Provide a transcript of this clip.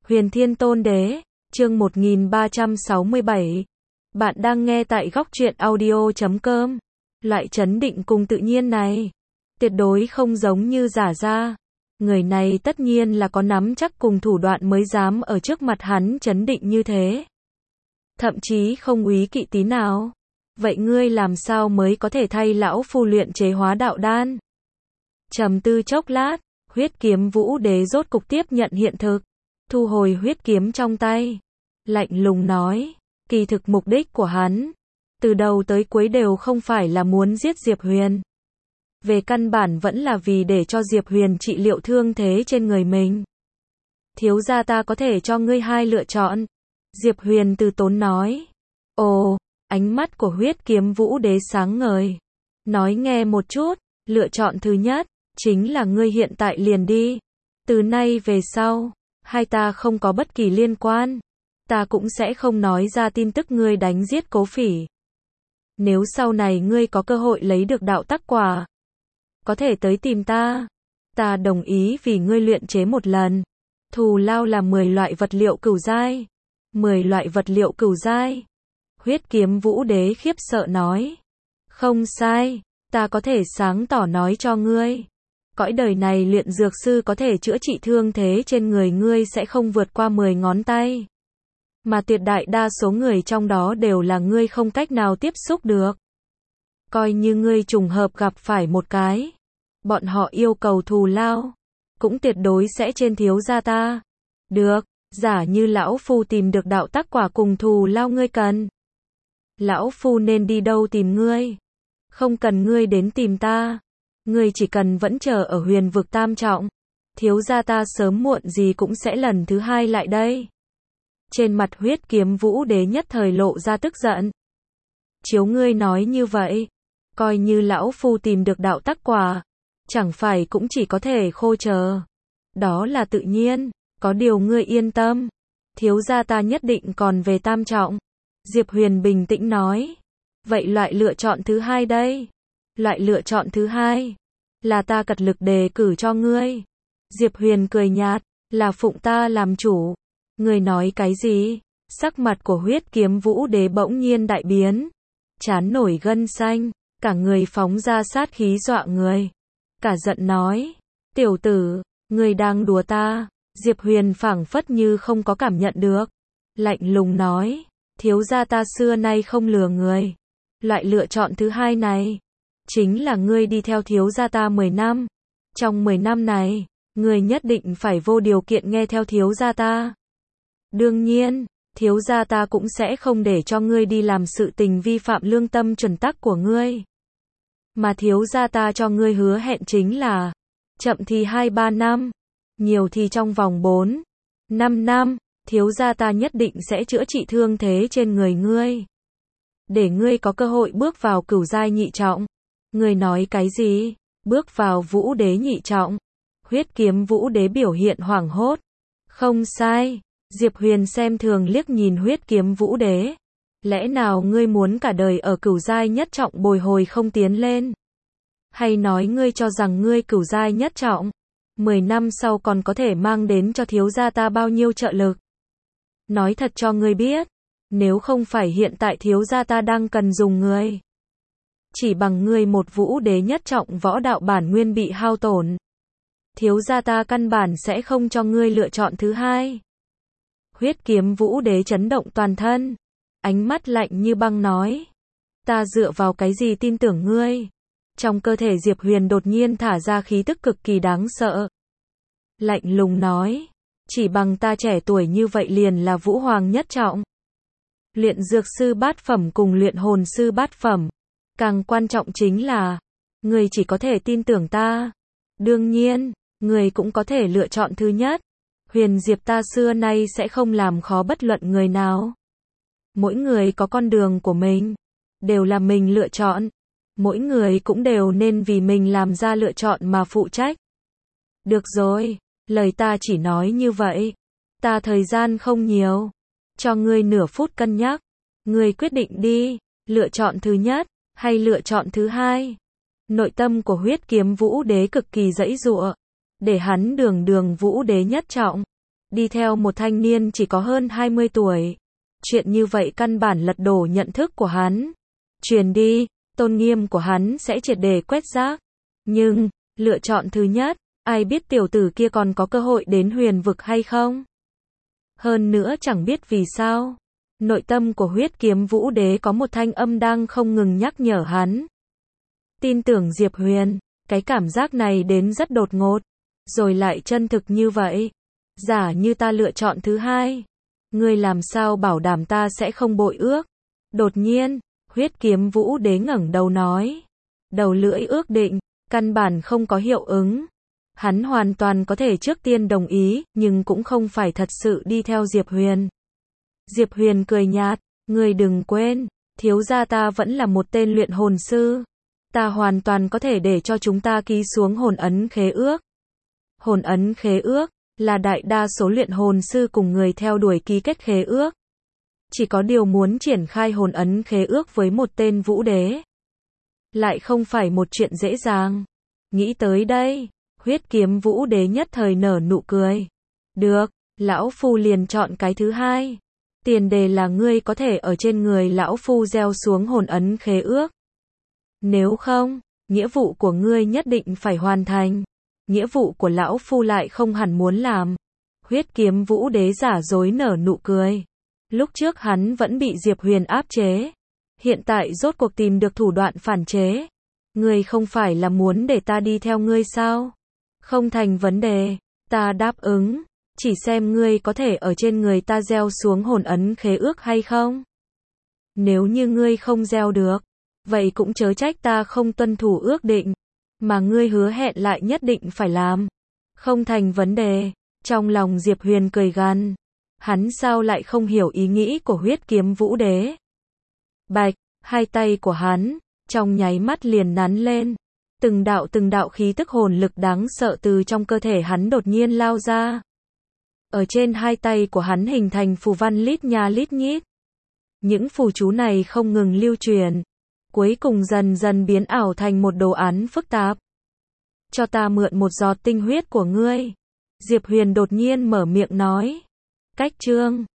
Huyền Thiên Tôn Đế, chương 1367. Bạn đang nghe tại góc truyện audio.com. Loại chấn định cùng tự nhiên này, tuyệt đối không giống như giả ra. Người này tất nhiên là có nắm chắc cùng thủ đoạn mới dám ở trước mặt hắn chấn định như thế. Thậm chí không úy kỵ tí nào. Vậy ngươi làm sao mới có thể thay lão phu luyện chế hóa đạo đan? Trầm tư chốc lát, Huyết Kiếm Vũ Đế rốt cục tiếp nhận hiện thực, thu hồi huyết kiếm trong tay, lạnh lùng nói, kỳ thực mục đích của hắn, từ đầu tới cuối đều không phải là muốn giết Diệp Huyền. Về căn bản vẫn là vì để cho Diệp Huyền trị liệu thương thế trên người mình. Thiếu gia ta có thể cho ngươi hai lựa chọn. Diệp Huyền từ tốn nói. Ồ, ánh mắt của Huyết Kiếm Vũ Đế sáng ngời. Nói nghe một chút, lựa chọn thứ nhất, chính là ngươi hiện tại liền đi. Từ nay về sau, hai ta không có bất kỳ liên quan. Ta cũng sẽ không nói ra tin tức ngươi đánh giết Cố Phỉ. Nếu sau này ngươi có cơ hội lấy được đạo tắc quả, có thể tới tìm ta. Ta đồng ý vì ngươi luyện chế một lần. Thù lao là 10 loại vật liệu cửu giai. 10 loại vật liệu cửu giai. Huyết Kiếm Vũ Đế khiếp sợ nói. Không sai, ta có thể sáng tỏ nói cho ngươi. Cõi đời này luyện dược sư có thể chữa trị thương thế trên người ngươi sẽ không vượt qua 10 ngón tay. Mà tuyệt đại đa số người trong đó đều là ngươi không cách nào tiếp xúc được. Coi như ngươi trùng hợp gặp phải một cái, bọn họ yêu cầu thù lao, cũng tuyệt đối sẽ trên thiếu gia ta. Được, giả như lão phu tìm được đạo tắc quả cùng thù lao ngươi cần. Lão phu nên đi đâu tìm ngươi? Không cần ngươi đến tìm ta. Ngươi chỉ cần vẫn chờ ở huyền vực tam trọng. Thiếu gia ta sớm muộn gì cũng sẽ lần thứ hai lại đây. Trên mặt Huyết Kiếm Vũ Đế nhất thời lộ ra tức giận. Chiếu ngươi nói như vậy, coi như lão phu tìm được đạo tắc quả, chẳng phải cũng chỉ có thể khô chờ. Đó là tự nhiên, có điều ngươi yên tâm. Thiếu gia ta nhất định còn về tam trọng. Diệp Huyền bình tĩnh nói. Vậy loại lựa chọn thứ hai đây? Loại lựa chọn thứ hai là ta cật lực đề cử cho ngươi. Diệp Huyền cười nhạt, là phụng ta làm chủ. Ngươi nói cái gì? Sắc mặt của Huyết Kiếm Vũ Đế bỗng nhiên đại biến, trán nổi gân xanh, cả người phóng ra sát khí dọa người. Cả giận nói, tiểu tử, ngươi đang đùa ta. Diệp Huyền phảng phất như không có cảm nhận được, lạnh lùng nói, thiếu gia ta xưa nay không lừa người. Loại lựa chọn thứ hai này, chính là ngươi đi theo thiếu gia ta 10 năm. Trong 10 năm này, ngươi nhất định phải vô điều kiện nghe theo thiếu gia ta. Đương nhiên, thiếu gia ta cũng sẽ không để cho ngươi đi làm sự tình vi phạm lương tâm chuẩn tắc của ngươi. Mà thiếu gia ta cho ngươi hứa hẹn chính là, chậm thì 2-3 năm, nhiều thì trong vòng 4-5 năm, thiếu gia ta nhất định sẽ chữa trị thương thế trên người ngươi. Để ngươi có cơ hội bước vào cửu giai nhị trọng. Ngươi nói cái gì? Bước vào Vũ Đế nhị trọng? Huyết Kiếm Vũ Đế biểu hiện hoảng hốt. Không sai. Diệp Huyền xem thường liếc nhìn Huyết Kiếm Vũ Đế. Lẽ nào ngươi muốn cả đời ở cửu giai nhất trọng bồi hồi không tiến lên? Hay nói ngươi cho rằng ngươi cửu giai nhất trọng, 10 năm sau còn có thể mang đến cho thiếu gia ta bao nhiêu trợ lực? Nói thật cho ngươi biết, nếu không phải hiện tại thiếu gia ta đang cần dùng ngươi, chỉ bằng ngươi một Vũ Đế nhất trọng võ đạo bản nguyên bị hao tổn, thiếu gia ta căn bản sẽ không cho ngươi lựa chọn thứ hai. Huyết Kiếm Vũ Đế chấn động toàn thân, ánh mắt lạnh như băng nói, ta dựa vào cái gì tin tưởng ngươi? Trong cơ thể Diệp Huyền đột nhiên thả ra khí tức cực kỳ đáng sợ. Lạnh lùng nói, chỉ bằng ta trẻ tuổi như vậy liền là Vũ Hoàng nhất trọng. Luyện dược sư bát phẩm cùng luyện hồn sư bát phẩm. Càng quan trọng chính là, người chỉ có thể tin tưởng ta. Đương nhiên, người cũng có thể lựa chọn thứ nhất. Huyền Diệp ta xưa nay sẽ không làm khó bất luận người nào. Mỗi người có con đường của mình, đều là mình lựa chọn. Mỗi người cũng đều nên vì mình làm ra lựa chọn mà phụ trách. Được rồi, lời ta chỉ nói như vậy. Ta thời gian không nhiều, cho ngươi nửa phút cân nhắc. Ngươi quyết định đi, lựa chọn thứ nhất, hay lựa chọn thứ hai? Nội tâm của Huyết Kiếm Vũ Đế cực kỳ giãy giụa, để hắn đường Vũ Đế nhất trọng, đi theo một thanh niên chỉ có hơn 20 tuổi. Chuyện như vậy căn bản lật đổ nhận thức của hắn. Truyền đi, tôn nghiêm của hắn sẽ triệt để quét rác. Nhưng, lựa chọn thứ nhất, ai biết tiểu tử kia còn có cơ hội đến huyền vực hay không? Hơn nữa chẳng biết vì sao. Nội tâm của huyết kiếm vũ đế có một thanh âm đang không ngừng nhắc nhở hắn. Tin tưởng Diệp Huyền, cái cảm giác này đến rất đột ngột, rồi lại chân thực như vậy. Giả như ta lựa chọn thứ hai, ngươi làm sao bảo đảm ta sẽ không bội ước? Đột nhiên, huyết kiếm vũ đế ngẩng đầu nói. Đầu lưỡi ước định, căn bản không có hiệu ứng. Hắn hoàn toàn có thể trước tiên đồng ý, nhưng cũng không phải thật sự đi theo Diệp Huyền. Diệp Huyền cười nhạt, ngươi đừng quên, thiếu gia ta vẫn là một tên luyện hồn sư. Ta hoàn toàn có thể để cho chúng ta ký xuống hồn ấn khế ước. Hồn ấn khế ước là đại đa số luyện hồn sư cùng người theo đuổi ký kết khế ước. Chỉ có điều muốn triển khai hồn ấn khế ước với một tên vũ đế, lại không phải một chuyện dễ dàng. Nghĩ tới đây, huyết kiếm vũ đế nhất thời nở nụ cười. Được, lão phu liền chọn cái thứ hai. Tiền đề là ngươi có thể ở trên người lão phu gieo xuống hồn ấn khế ước. Nếu không, nghĩa vụ của ngươi nhất định phải hoàn thành. Nghĩa vụ của lão phu lại không hẳn muốn làm. Huyết kiếm vũ đế giả dối nở nụ cười. Lúc trước hắn vẫn bị Diệp Huyền áp chế. Hiện tại rốt cuộc tìm được thủ đoạn phản chế. Ngươi không phải là muốn để ta đi theo ngươi sao? Không thành vấn đề, ta đáp ứng. Chỉ xem ngươi có thể ở trên người ta gieo xuống hồn ấn khế ước hay không. Nếu như ngươi không gieo được, vậy cũng chớ trách ta không tuân thủ ước định, mà ngươi hứa hẹn lại nhất định phải làm. Không thành vấn đề. Trong lòng Diệp Huyền cười gằn. Hắn sao lại không hiểu ý nghĩ của huyết kiếm vũ đế. Bạch, hai tay của hắn, trong nháy mắt liền nắn lên. Từng đạo khí tức hồn lực đáng sợ từ trong cơ thể hắn đột nhiên lao ra. Ở trên hai tay của hắn hình thành phù văn lít nha lít nhít. Những phù chú này không ngừng lưu truyền, cuối cùng dần dần biến ảo thành một đồ án phức tạp. Cho ta mượn một giọt tinh huyết của ngươi. Diệp Huyền đột nhiên mở miệng nói. Cách chương